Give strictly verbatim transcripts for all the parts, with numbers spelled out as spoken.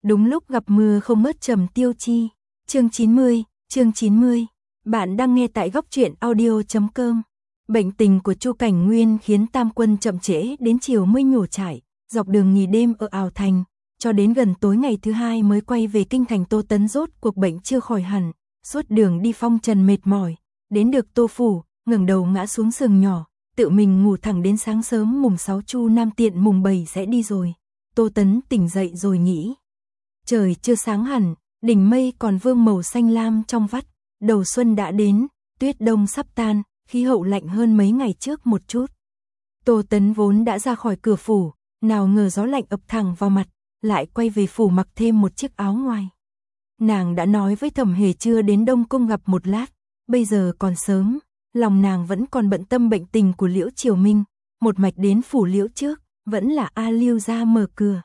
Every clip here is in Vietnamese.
Đúng lúc gặp mưa không ngớt Trầm Tiêu Chi. Chương chín mươi, chương chín mươi. Bạn đang nghe tại góc truyện audio chấm com. Bệnh tình của Chu Cảnh Nguyên khiến Tam Quân chậm trễ đến chiều mới nhổ trải, dọc đường nghỉ đêm ở Ảo Thành, cho đến gần tối ngày thứ hai mới quay về kinh thành. Tô Tấn rốt cuộc bệnh chưa khỏi hẳn, suốt đường đi phong trần mệt mỏi, đến được Tô phủ, ngẩng đầu ngã xuống giường nhỏ, tự mình ngủ thẳng đến sáng sớm mùng sáu Chu Nam tiện mùng bảy sẽ đi rồi. Tô Tấn tỉnh dậy rồi nghĩ, trời chưa sáng hẳn, đỉnh mây còn vương màu xanh lam trong vắt, đầu xuân đã đến, tuyết đông sắp tan, khí hậu lạnh hơn mấy ngày trước một chút. Tô Tấn vốn đã ra khỏi cửa phủ, nào ngờ gió lạnh ập thẳng vào mặt, lại quay về phủ mặc thêm một chiếc áo ngoài. Nàng đã nói với Thẩm Hề chưa đến Đông Cung gặp một lát, bây giờ còn sớm, lòng nàng vẫn còn bận tâm bệnh tình của Liễu Triều Minh, một mạch đến phủ Liễu trước, vẫn là A Liêu ra mở cửa.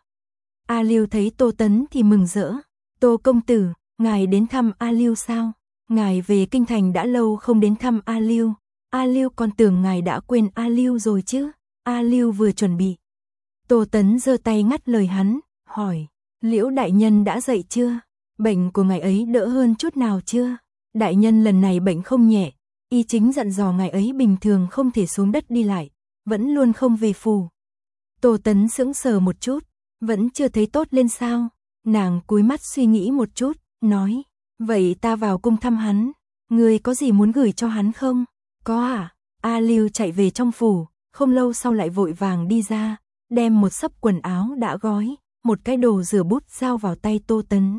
A Liêu thấy Tô Tấn thì mừng rỡ, Tô công tử, ngài đến thăm A Liêu sao? Ngài về kinh thành đã lâu không đến thăm A Liêu, A Liêu còn tưởng ngài đã quên A Liêu rồi chứ. A Liêu vừa chuẩn bị. Tô Tấn giơ tay ngắt lời hắn, hỏi, Liễu đại nhân đã dậy chưa? Bệnh của ngài ấy đỡ hơn chút nào chưa? Đại nhân lần này bệnh không nhẹ, y chính dặn dò ngài ấy bình thường không thể xuống đất đi lại, vẫn luôn không về phủ. Tô Tấn sững sờ một chút, vẫn chưa thấy tốt lên sao? Nàng cúi mắt suy nghĩ một chút, nói, vậy ta vào cung thăm hắn, ngươi có gì muốn gửi cho hắn không? Có à? A Liêu chạy về trong phủ, không lâu sau lại vội vàng đi ra, đem một xấp quần áo đã gói, một cái đồ rửa bút giao vào tay Tô Tấn.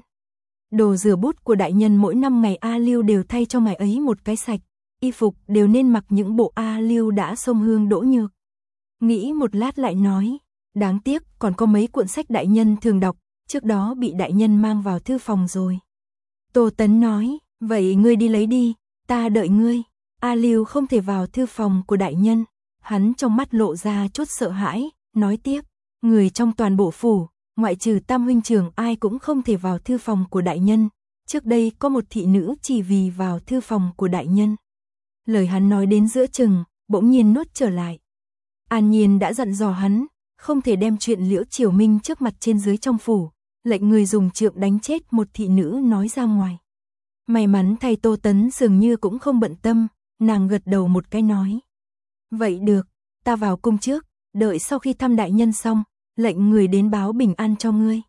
Đồ rửa bút của đại nhân mỗi năm ngày A Liêu đều thay cho ngài ấy một cái sạch, y phục đều nên mặc những bộ A Liêu đã xông hương đỗ nhược. Nghĩ một lát lại nói, đáng tiếc còn có mấy cuộn sách đại nhân thường đọc, trước đó bị đại nhân mang vào thư phòng rồi. Tô Tấn nói, vậy ngươi đi lấy đi, ta đợi ngươi. A Liêu không thể vào thư phòng của đại nhân, hắn trong mắt lộ ra chút sợ hãi, nói tiếp, người trong toàn bộ phủ, ngoại trừ Tam huynh trưởng ai cũng không thể vào thư phòng của đại nhân, trước đây có một thị nữ chỉ vì vào thư phòng của đại nhân. Lời hắn nói đến giữa chừng, bỗng nhiên nuốt trở lại. An Nhiên đã dặn dò hắn, không thể đem chuyện Liễu Triều Minh trước mặt trên dưới trong phủ, lệnh người dùng trượng đánh chết một thị nữ nói ra ngoài. May mắn thay Tô Tấn dường như cũng không bận tâm, nàng gật đầu một cái nói. Vậy được, ta vào cung trước, đợi sau khi thăm đại nhân xong, lệnh người đến báo bình an cho ngươi.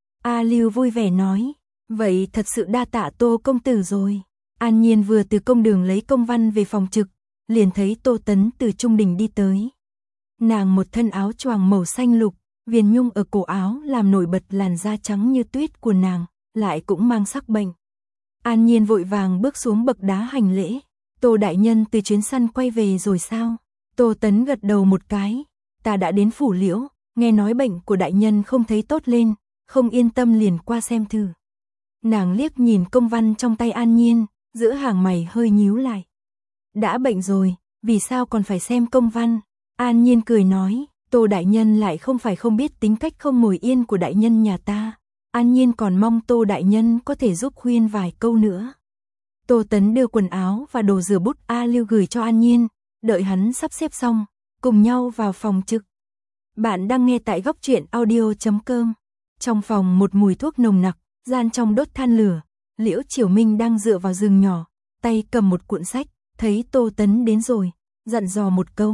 A Liêu vui vẻ nói, vậy thật sự đa tạ Tô công tử rồi. An Nhiên vừa từ công đường lấy công văn về phòng trực, liền thấy Tô Tấn từ trung đình đi tới. Nàng một thân áo choàng màu xanh lục, viền nhung ở cổ áo làm nổi bật làn da trắng như tuyết của nàng, lại cũng mang sắc bệnh. An Nhiên vội vàng bước xuống bậc đá hành lễ. Tô đại nhân từ chuyến săn quay về rồi sao? Tô Tấn gật đầu một cái, ta đã đến phủ Liễu, nghe nói bệnh của đại nhân không thấy tốt lên, không yên tâm liền qua xem thử. Nàng liếc nhìn công văn trong tay An Nhiên, giữa hàng mày hơi nhíu lại. Đã bệnh rồi, vì sao còn phải xem công văn? An Nhiên cười nói, Tô đại nhân lại không phải không biết tính cách không ngồi yên của đại nhân nhà ta. An Nhiên còn mong Tô đại nhân có thể giúp khuyên vài câu nữa. Tô Tấn đưa quần áo và đồ rửa bút A Liêu gửi cho An Nhiên, đợi hắn sắp xếp xong, cùng nhau vào phòng trực. Bạn đang nghe tại góc truyện audio chấm com. Trong phòng một mùi thuốc nồng nặc, gian trong đốt than lửa, Liễu Triều Minh đang dựa vào giường nhỏ, tay cầm một cuộn sách, thấy Tô Tấn đến rồi, dặn dò một câu.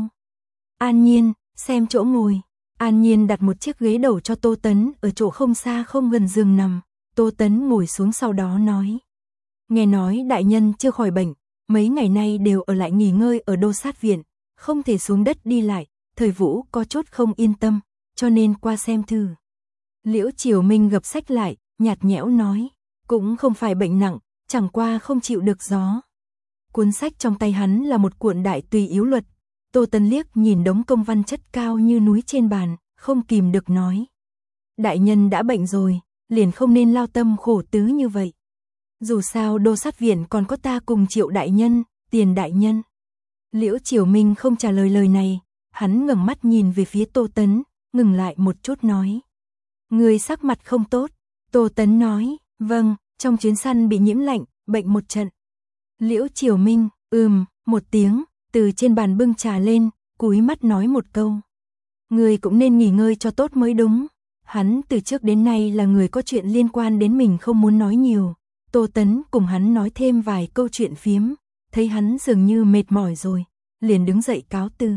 An Nhiên, xem chỗ ngồi. An Nhiên đặt một chiếc ghế đầu cho Tô Tấn ở chỗ không xa không gần giường nằm. Tô Tấn ngồi xuống sau đó nói. Nghe nói đại nhân chưa khỏi bệnh, mấy ngày nay đều ở lại nghỉ ngơi ở Đô Sát Viện, không thể xuống đất đi lại, Thời Vũ có chút không yên tâm, cho nên qua xem thử. Liễu Triều Minh gập sách lại, nhạt nhẽo nói, cũng không phải bệnh nặng, chẳng qua không chịu được gió. Cuốn sách trong tay hắn là một cuộn Đại Tùy Yếu Luật. Tô Tấn liếc nhìn đống công văn chất cao như núi trên bàn, không kìm được nói. Đại nhân đã bệnh rồi, liền không nên lao tâm khổ tứ như vậy. Dù sao Đô Sát Viện còn có ta cùng Triệu đại nhân, Tiền đại nhân. Liễu Triều Minh không trả lời lời này, hắn ngẩng mắt nhìn về phía Tô Tấn, ngừng lại một chút nói. Người sắc mặt không tốt. Tô Tấn nói, vâng, trong chuyến săn bị nhiễm lạnh, bệnh một trận. Liễu Triều Minh, ừm, một tiếng, từ trên bàn bưng trà lên, cúi mắt nói một câu. Người cũng nên nghỉ ngơi cho tốt mới đúng. Hắn từ trước đến nay là người có chuyện liên quan đến mình không muốn nói nhiều. Tô Tấn cùng hắn nói thêm vài câu chuyện phiếm, thấy hắn dường như mệt mỏi rồi, liền đứng dậy cáo từ.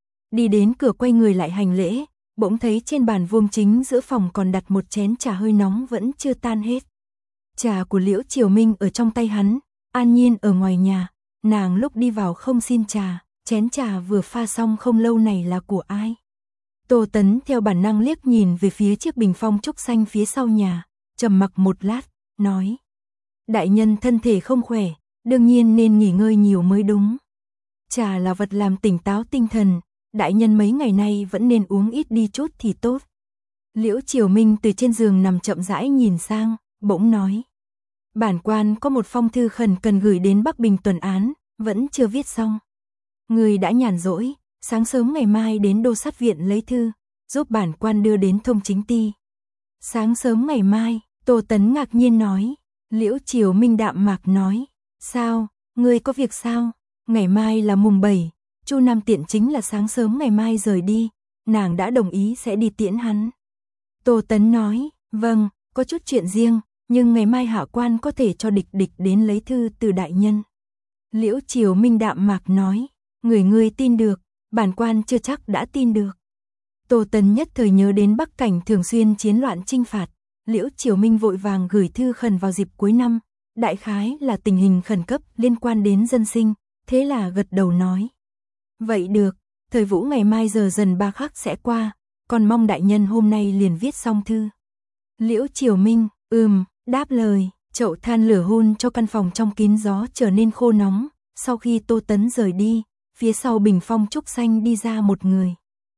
Đi đến cửa quay người lại hành lễ, bỗng thấy trên bàn vuông chính giữa phòng còn đặt một chén trà hơi nóng vẫn chưa tan hết. Trà của Liễu Triều Minh ở trong tay hắn, An Nhiên ở ngoài nhà, nàng lúc đi vào không xin trà, chén trà vừa pha xong không lâu này là của ai? Tô Tấn theo bản năng liếc nhìn về phía chiếc bình phong trúc xanh phía sau nhà, trầm mặc một lát, nói: đại nhân thân thể không khỏe, đương nhiên nên nghỉ ngơi nhiều mới đúng. Trà là vật làm tỉnh táo tinh thần, đại nhân mấy ngày nay vẫn nên uống ít đi chút thì tốt. Liễu Triều Minh từ trên giường nằm chậm rãi nhìn sang, bỗng nói: bản quan có một phong thư khẩn cần gửi đến Bắc Bình tuần án, vẫn chưa viết xong. Người đã nhàn rỗi, sáng sớm ngày mai đến đô sát viện lấy thư, giúp bản quan đưa đến thông chính ty. Sáng sớm ngày mai, Tô Tấn ngạc nhiên nói. Liễu Triều Minh đạm mạc nói: sao, ngươi có việc sao? Ngày mai là mùng bảy, Chu Nam Tiện chính là sáng sớm ngày mai rời đi, nàng đã đồng ý sẽ đi tiễn hắn. Tô Tấn nói: vâng, có chút chuyện riêng, nhưng ngày mai hạ quan có thể cho địch địch đến lấy thư từ đại nhân. Liễu Triều Minh đạm mạc nói: người ngươi tin được, bản quan chưa chắc đã tin được. Tô Tấn nhất thời nhớ đến Bắc Cảnh thường xuyên chiến loạn chinh phạt, Liễu Triều Minh vội vàng gửi thư khẩn vào dịp cuối năm, đại khái là tình hình khẩn cấp liên quan đến dân sinh, thế là gật đầu nói: vậy được, thời vũ ngày mai giờ dần ba khắc sẽ qua, còn mong đại nhân hôm nay liền viết xong thư. Liễu Triều Minh, ừm, đáp lời, chậu than lửa hun cho căn phòng trong kín gió trở nên khô nóng, sau khi Tô Tấn rời đi, phía sau bình phong trúc xanh đi ra một người.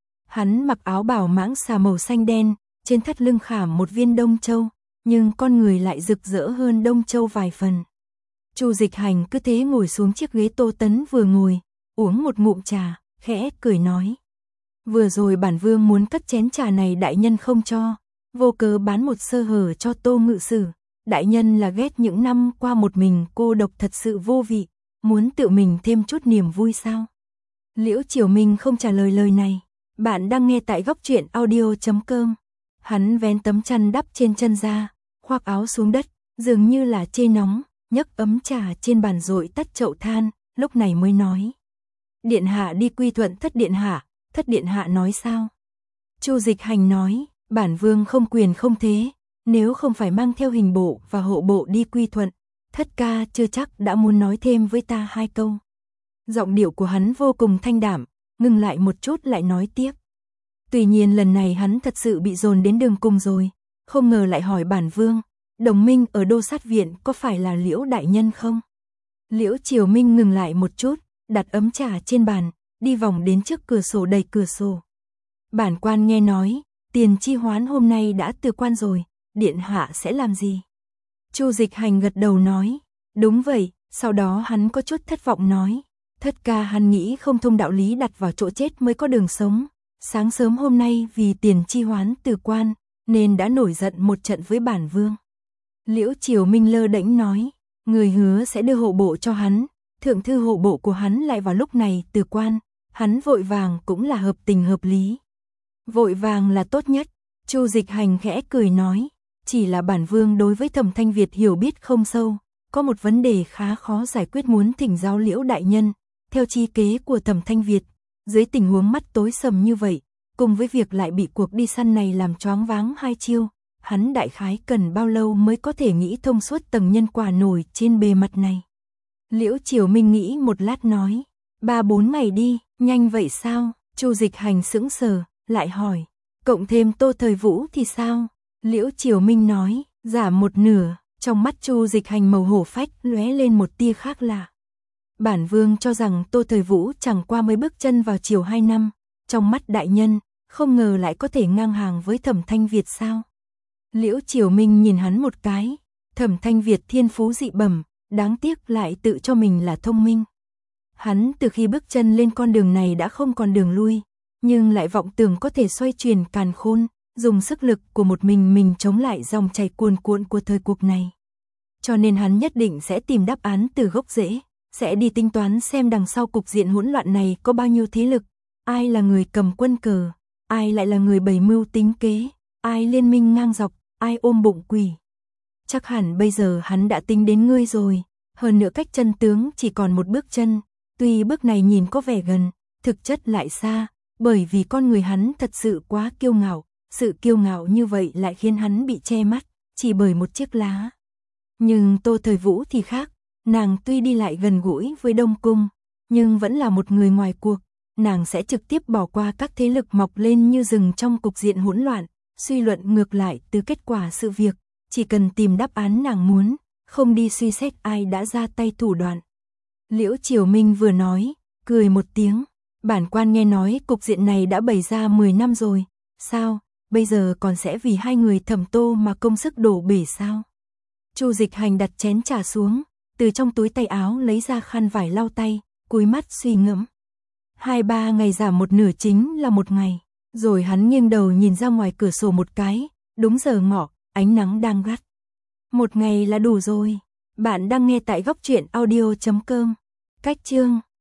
Hắn mặc áo bảo mãng xà màu xanh đen, trên thắt lưng khảm một viên đông châu, nhưng con người lại rực rỡ hơn đông châu vài phần. Chu Dịch Hành cứ thế ngồi xuống chiếc ghế Tô Tấn vừa ngồi, uống một ngụm trà, khẽ cười nói: vừa rồi bản vương muốn cất chén trà này đại nhân không cho, vô cớ bán một sơ hở cho Tô ngự sử, đại nhân là ghét những năm qua một mình cô độc thật sự vô vị, muốn tự mình thêm chút niềm vui sao? Liễu Triều Minh không trả lời lời này. Bạn đang nghe tại góc truyện audio chấm com. Hắn vén tấm chăn đắp trên chân ra, khoác áo xuống đất, dường như là chê nóng, nhấc ấm trà trên bàn rồi tắt chậu than, lúc này mới nói: điện hạ đi quy thuận thất điện hạ, thất điện hạ nói sao? Chu Dịch Hành nói: bản vương không quyền không thế, nếu không phải mang theo hình bộ và hộ bộ đi quy thuận, thất ca chưa chắc đã muốn nói thêm với ta hai câu. Giọng điệu của hắn vô cùng thanh đạm, ngừng lại một chút lại nói tiếp. Tuy nhiên lần này hắn thật sự bị dồn đến đường cùng rồi, không ngờ lại hỏi bản vương, đồng minh ở đô sát viện có phải là Liễu đại nhân không? Liễu Triều Minh ngừng lại một chút, đặt ấm trà trên bàn, đi vòng đến trước cửa sổ đẩy cửa sổ. Bản quan nghe nói, Tiền Chi Hoán hôm nay đã từ quan rồi, điện hạ sẽ làm gì? Chu Dịch Hành gật đầu nói: đúng vậy, sau đó hắn có chút thất vọng nói: thất ca hắn nghĩ không thông đạo lý đặt vào chỗ chết mới có đường sống. Sáng sớm hôm nay vì Tiền Chi Hoán từ quan, nên đã nổi giận một trận với bản vương. Liễu Triều Minh lơ đễnh nói: người hứa sẽ đưa hộ bộ cho hắn, thượng thư hộ bộ của hắn lại vào lúc này từ quan, hắn vội vàng cũng là hợp tình hợp lý. Vội vàng là tốt nhất. Chu Dịch Hành khẽ cười nói: chỉ là bản vương đối với Thẩm Thanh Việt hiểu biết không sâu, có một vấn đề khá khó giải quyết muốn thỉnh giáo Liễu đại nhân. Theo chi kế của Thẩm Thanh Việt, dưới tình huống mắt tối sầm như vậy, cùng với việc lại bị cuộc đi săn này làm choáng váng hai chiêu, hắn đại khái cần bao lâu mới có thể nghĩ thông suốt tầng nhân quả nổi trên bề mặt này. Liễu Triều Minh nghĩ một lát nói: ba bốn ngày đi, nhanh vậy sao? Chu Dịch Hành sững sờ, lại hỏi: cộng thêm Tô Thời Vũ thì sao? Liễu Triều Minh nói: giảm một nửa. Trong mắt Chu Dịch Hành màu hổ phách lóe lên một tia khác lạ. Bản vương cho rằng Tô Thời Vũ chẳng qua mới bước chân vào chiều hai năm, trong mắt đại nhân, không ngờ lại có thể ngang hàng với Thẩm Thanh Việt sao? Liễu Triều Minh nhìn hắn một cái: Thẩm Thanh Việt thiên phú dị bẩm, đáng tiếc lại tự cho mình là thông minh. Hắn từ khi bước chân lên con đường này đã không còn đường lui, nhưng lại vọng tưởng có thể xoay chuyển càn khôn, dùng sức lực của một mình mình chống lại dòng chảy cuồn cuộn của thời cuộc này. Cho nên hắn nhất định sẽ tìm đáp án từ gốc rễ, sẽ đi tính toán xem đằng sau cục diện hỗn loạn này có bao nhiêu thế lực, ai là người cầm quân cờ, ai lại là người bày mưu tính kế, ai liên minh ngang dọc, ai ôm bụng quỷ. Chắc hẳn bây giờ hắn đã tính đến ngươi rồi, hơn nữa cách chân tướng chỉ còn một bước chân, tuy bước này nhìn có vẻ gần, thực chất lại xa, bởi vì con người hắn thật sự quá kiêu ngạo, sự kiêu ngạo như vậy lại khiến hắn bị che mắt, chỉ bởi một chiếc lá. Nhưng Tô Thời Vũ thì khác, nàng tuy đi lại gần gũi với Đông Cung, nhưng vẫn là một người ngoài cuộc, nàng sẽ trực tiếp bỏ qua các thế lực mọc lên như rừng trong cục diện hỗn loạn, suy luận ngược lại từ kết quả sự việc, chỉ cần tìm đáp án nàng muốn, không đi suy xét ai đã ra tay thủ đoạn. Liễu Triều Minh vừa nói, cười một tiếng, bản quan nghe nói cục diện này đã bày ra mười năm rồi, sao, bây giờ còn sẽ vì hai người Thẩm Tô mà công sức đổ bể sao? Chu Dịch Hành đặt chén trà xuống, từ trong túi tay áo lấy ra khăn vải lau tay, cúi mắt suy ngẫm. Hai ba ngày giảm một nửa chính là một ngày, rồi hắn nghiêng đầu nhìn ra ngoài cửa sổ một cái, đúng giờ ngọ, ánh nắng đang gắt. Một ngày là đủ rồi. Bạn đang nghe tại góc truyện audio chấm com. Cách chương